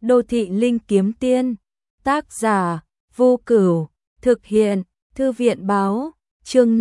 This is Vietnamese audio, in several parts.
Đô thị linh kiếm tiên, tác giả, Vô Cửu, thực hiện, Thư viện báo, chương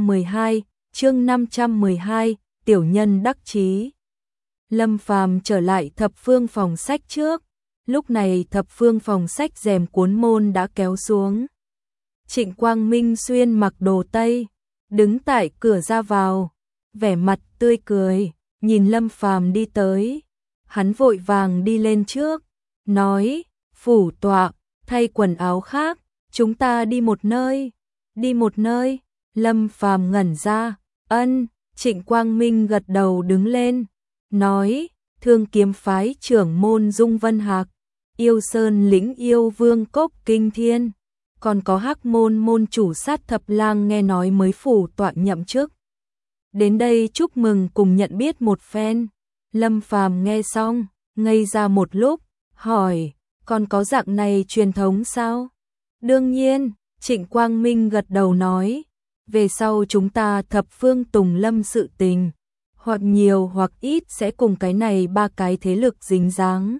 512, tiểu nhân đắc chí. Lâm Phàm trở lại thập phương phòng sách trước, lúc này thập phương phòng sách rèm cuốn môn đã kéo xuống. Trịnh Quang Minh xuyên mặc đồ Tây, đứng tại cửa ra vào, vẻ mặt tươi cười, nhìn Lâm Phàm đi tới. Hắn vội vàng đi lên trước, nói, phủ tọa, thay quần áo khác, chúng ta đi một nơi. Đi một nơi, Lâm Phàm ngẩn ra, ân, Trịnh Quang Minh gật đầu đứng lên, nói, Thương Kiếm phái trưởng môn Dung Vân Hạc, Yêu Sơn lĩnh yêu vương Cốc Kinh Thiên, còn có Hắc môn môn chủ Sát Thập Lang nghe nói mới phủ tọa nhậm chức. Đến đây chúc mừng cùng nhận biết một phen. Lâm Phàm nghe xong, ngây ra một lúc, hỏi, còn có dạng này truyền thống sao? Đương nhiên, Trịnh Quang Minh gật đầu nói, về sau chúng ta thập phương tùng lâm sự tình, hoặc nhiều hoặc ít sẽ cùng cái này ba cái thế lực dính dáng.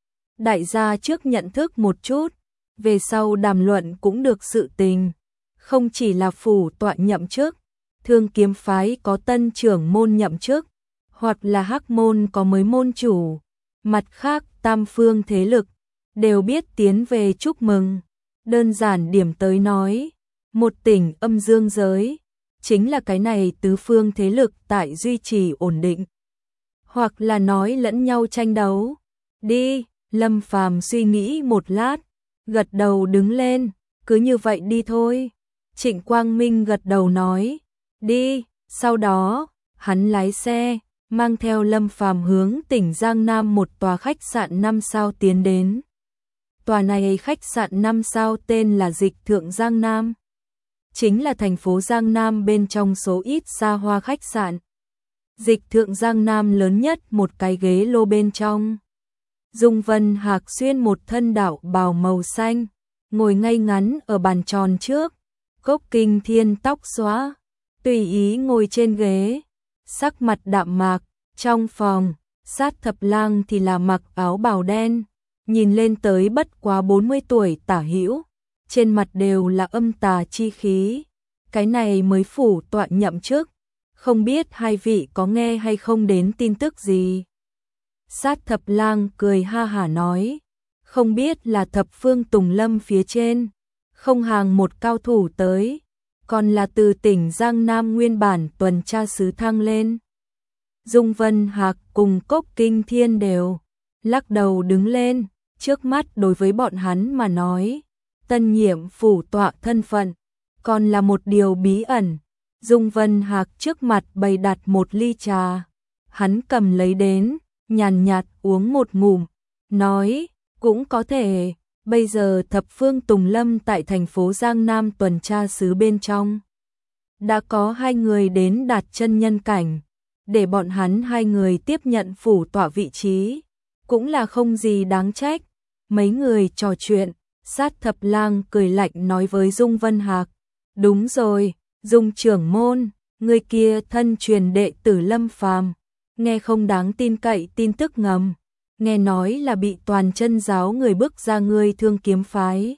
Đại gia trước nhận thức một chút, về sau đàm luận cũng được sự tình, không chỉ là phủ tọa nhậm chức, Thương Kiếm phái có tân trưởng môn nhậm chức, hoặc là Hắc môn có mới môn chủ, mặt khác tam phương thế lực đều biết tiến về chúc mừng. Đơn giản điểm tới nói, một tỉnh âm dương giới, chính là cái này tứ phương thế lực tại duy trì ổn định, hoặc là nói lẫn nhau tranh đấu. Đi, Lâm Phàm suy nghĩ một lát, gật đầu đứng lên, cứ như vậy đi thôi. Trịnh Quang Minh gật đầu nói, đi, sau đó, hắn lái xe, mang theo Lâm Phàm hướng tỉnh Giang Nam một tòa khách sạn 5 sao tiến đến. Tòa này khách sạn 5 sao tên là Dịch Thượng Giang Nam, chính là thành phố Giang Nam bên trong số ít xa hoa khách sạn. Dịch Thượng Giang Nam lớn nhất một cái ghế lô bên trong. Dung Vân Hạc xuyên một thân đạo bào màu xanh, ngồi ngay ngắn ở bàn tròn trước, Cốc Kinh Thiên tóc xóa, tùy ý ngồi trên ghế, sắc mặt đạm mạc. Trong phòng, Sát Thập Lang thì là mặc áo bào đen, nhìn lên tới bất quá 40 tuổi tả hữu, trên mặt đều là âm tà chi khí. Cái này mới phủ tọa nhậm chức, không biết hai vị có nghe hay không đến tin tức gì. Sát Thập Lang cười ha hả nói, không biết là thập phương tùng lâm phía trên, không hàng một cao thủ tới, còn là từ tỉnh Giang Nam nguyên bản tuần tra sứ thăng lên. Dung Vân Hạc cùng Cốc Kinh Thiên đều lắc đầu đứng lên, trước mắt đối với bọn hắn mà nói, tân nhiệm phủ tọa thân phận, còn là một điều bí ẩn. Dung Vân Hạc trước mặt bày đặt một ly trà, hắn cầm lấy đến, nhàn nhạt uống một ngụm, nói, cũng có thể, bây giờ thập phương tùng lâm tại thành phố Giang Nam tuần tra sứ bên trong. Đã có 2 người đến đạt chân nhân cảnh, để bọn hắn 2 người tiếp nhận phủ tọa vị trí, cũng là không gì đáng trách. Mấy người trò chuyện, Sát Thập Lang cười lạnh nói với Dung Vân Hạc, đúng rồi, Dung trưởng môn, người kia thân truyền đệ tử Lâm Phàm, nghe không đáng tin cậy tin tức ngầm, nghe nói là bị toàn chân giáo người bức ra ngươi Thương Kiếm phái.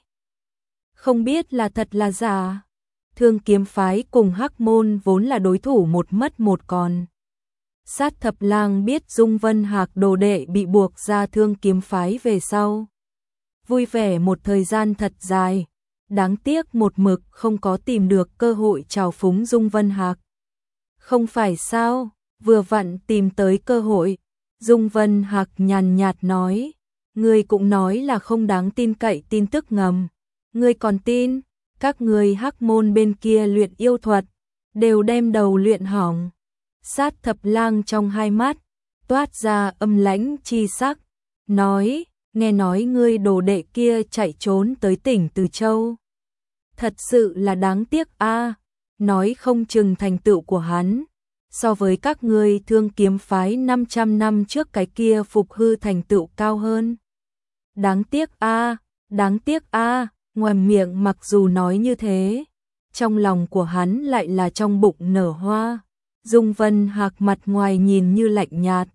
Không biết là thật là giả. Thương Kiếm phái cùng Hắc môn vốn là đối thủ một mất một còn. Sát Thập Lang biết Dung Vân Hạc đồ đệ bị buộc ra Thương Kiếm phái về sau, vui vẻ một thời gian thật dài, đáng tiếc một mực không có tìm được cơ hội chào phúng Dung Vân Hạc. Không phải sao, vừa vặn tìm tới cơ hội. Dung Vân Hạc nhàn nhạt nói, ngươi cũng nói là không đáng tin cậy tin tức ngầm, ngươi còn tin? Các ngươi Hắc môn bên kia luyện yêu thuật, đều đem đầu luyện hỏng. Sát Thập Lang trong hai mắt toát ra âm lãnh chi sắc, nói, nghe nói ngươi đồ đệ kia chạy trốn tới tỉnh Từ Châu. Thật sự là đáng tiếc a, nói không chừng thành tựu của hắn so với các ngươi Thương Kiếm phái 500 năm trước cái kia phục hư thành tựu cao hơn. Đáng tiếc a, đáng tiếc a. Ngoài miệng mặc dù nói như thế, trong lòng của hắn lại là trong bụng nở hoa. Dung Vân Hạc mặt ngoài nhìn như lạnh nhạt,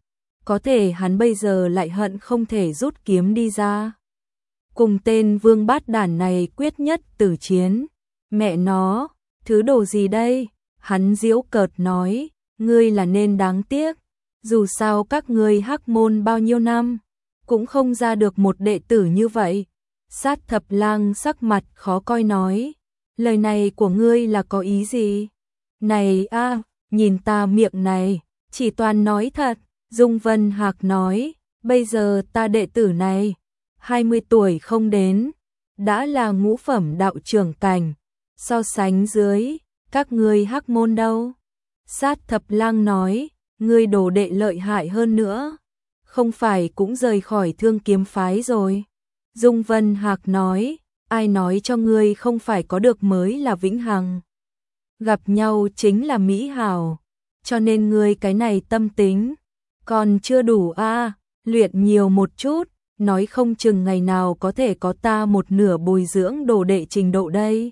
có thể hắn bây giờ lại hận không thể rút kiếm đi ra. Cùng tên vương bát đản này quyết nhất tử chiến. Mẹ nó, thứ đồ gì đây? Hắn giễu cợt nói, ngươi là nên đáng tiếc. Dù sao các ngươi Hắc môn bao nhiêu năm, cũng không ra được một đệ tử như vậy. Sát Thập Lang sắc mặt khó coi nói, lời này của ngươi là có ý gì? Này a, nhìn ta miệng này, chỉ toàn nói thật. Dung Vân Hạc nói, bây giờ ta đệ tử này, 20 tuổi không đến, đã là ngũ phẩm đạo trưởng cảnh, so sánh dưới, các ngươi Hắc môn đâu? Sát Thập Lang nói, ngươi đồ đệ lợi hại hơn nữa, không phải cũng rời khỏi Thương Kiếm phái rồi. Dung Vân Hạc nói, ai nói cho ngươi không phải có được mới là vĩnh hằng. Gặp nhau chính là mỹ hảo, cho nên ngươi cái này tâm tính còn chưa đủ a, luyện nhiều một chút, nói không chừng ngày nào có thể có ta một nửa bồi dưỡng đồ đệ trình độ đây.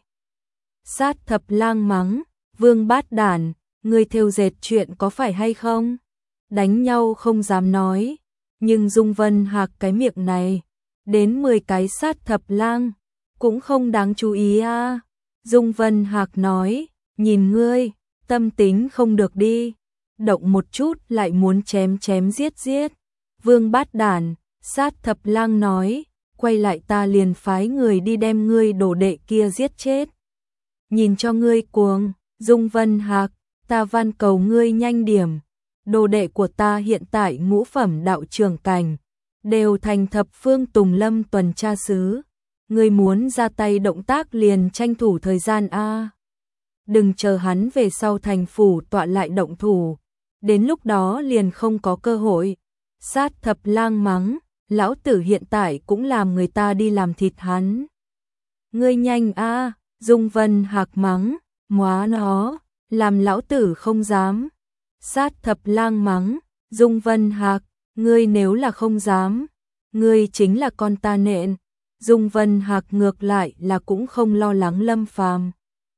Sát Thập Lang mắng, vương bát đản, ngươi thêu dệt chuyện có phải hay không? Đánh nhau không dám nói, nhưng Dung Vân Hạc cái miệng này, đến 10 cái Sát Thập Lang, cũng không đáng chú ý a. Dung Vân Hạc nói, nhìn ngươi, tâm tính không được đi, động một chút lại muốn chém chém giết giết. Vương bát đản, Sát Thập Lang nói, quay lại ta liền phái người đi đem ngươi đồ đệ kia giết chết. Nhìn cho ngươi cuồng. Dung Vân Hạc, ta van cầu ngươi nhanh điểm, đồ đệ của ta hiện tại ngũ phẩm đạo trưởng cảnh, đều thành thập phương Tùng Lâm tuần tra sứ, ngươi muốn ra tay động tác liền tranh thủ thời gian a. Đừng chờ hắn về sau thành phủ tọa lại động thủ, đến lúc đó liền không có cơ hội. Sát Thập Lang mắng, lão tử hiện tại cũng làm người ta đi làm thịt hắn. Ngươi nhanh a. Dung Vân Hạc mắng, móa nó, làm lão tử không dám. Sát Thập Lang mắng, Dung Vân Hạc, ngươi nếu là không dám, ngươi chính là con ta nện. Dung Vân Hạc ngược lại là cũng không lo lắng Lâm Phàm.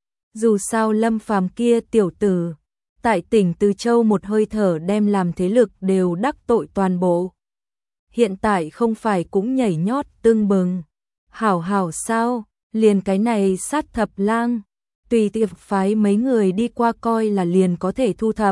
Dù sao Lâm Phàm kia tiểu tử, tại tỉnh Từ Châu một hơi thở đem làm thế lực đều đắc tội toàn bộ. Hiện tại không phải cũng nhảy nhót tưng bừng. Hảo hảo sao, liền cái này Sát Thập Lang, tùy tiệp phái mấy người đi qua coi là liền có thể thu thập.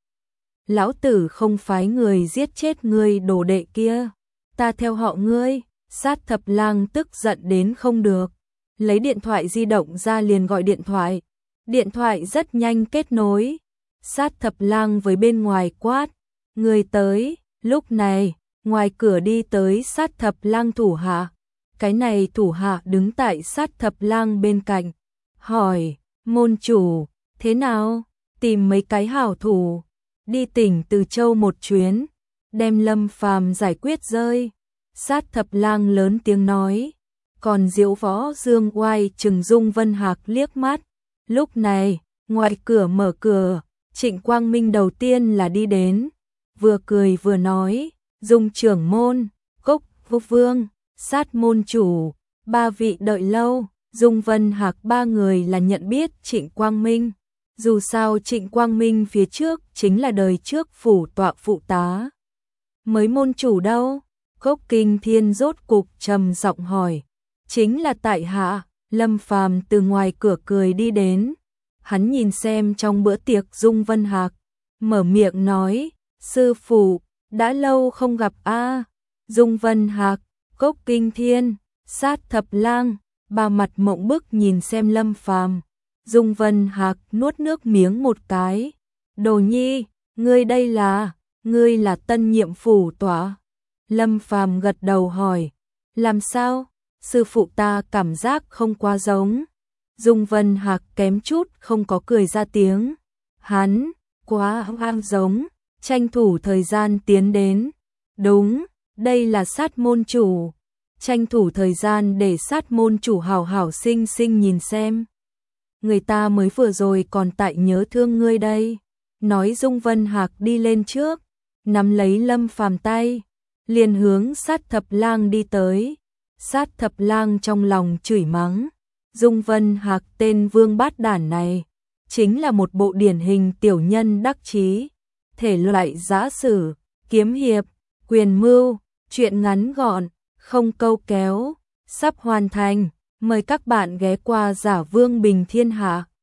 Lão tử không phái người giết chết ngươi đồ đệ kia, ta theo họ ngươi. Sát Thập Lang tức giận đến không được, lấy điện thoại di động ra liền gọi điện thoại. Điện thoại rất nhanh kết nối. Sát Thập Lang với bên ngoài quát, người tới. Lúc này, ngoài cửa đi tới Sát Thập Lang thủ hạ. Cái này thủ hạ đứng tại Sát Thập Lang bên cạnh, hỏi, môn chủ, thế nào, tìm mấy cái hảo thủ, đi tỉnh Từ Châu một chuyến, đem Lâm Phàm giải quyết rơi. Sát Thập Lang lớn tiếng nói, còn Diệu Võ Dương Oai trừng Dung Vân Hạc liếc mắt. Lúc này, ngoài cửa mở cửa, Trịnh Quang Minh đầu tiên là đi đến, vừa cười vừa nói, Dung trưởng môn, Cốc Vô Vương, Sát môn chủ, ba vị đợi lâu. Dung Vân Hạc ba người là nhận biết Trịnh Quang Minh. Dù sao Trịnh Quang Minh phía trước chính là đời trước phủ tọa phụ tá. Mới môn chủ đâu? Cốc Kinh Thiên rốt cục trầm giọng hỏi. Chính là tại hạ. Lâm Phàm từ ngoài cửa cười đi đến. Hắn nhìn xem trong bữa tiệc Dung Vân Hạc, mở miệng nói, sư phụ, đã lâu không gặp a. Dung Vân Hạc, Cốc Kinh Thiên, Sát Thập Lang, ba mặt mộng bức nhìn xem Lâm Phàm. Dung Vân Hạc nuốt nước miếng một cái. Đồ nhi, ngươi là tân nhiệm phủ tọa. Lâm Phàm gật đầu hỏi, làm sao? Sư phụ ta cảm giác không quá giống. Dung Vân Hạc kém chút không có cười ra tiếng. Hắn, quá hoang giống, tranh thủ thời gian tiến đến. Đúng, đây là Sát môn chủ. Tranh thủ thời gian để Sát môn chủ hảo hảo sinh sinh nhìn xem. Người ta mới vừa rồi còn tại nhớ thương ngươi đây. Nói Dung Vân Hạc đi lên trước, nắm lấy Lâm Phàm tay, liền hướng Sát Thập Lang đi tới. Sát Thập Lang trong lòng chửi mắng, Dung Vân Hạc tên vương bát đản này, chính là một bộ điển hình tiểu nhân đắc chí, thể loại giã sử, kiếm hiệp, Quyền mưu, chuyện ngắn gọn, không câu kéo, sắp hoàn thành. Mời các bạn ghé qua Giả Vương Bình Thiên Hạ.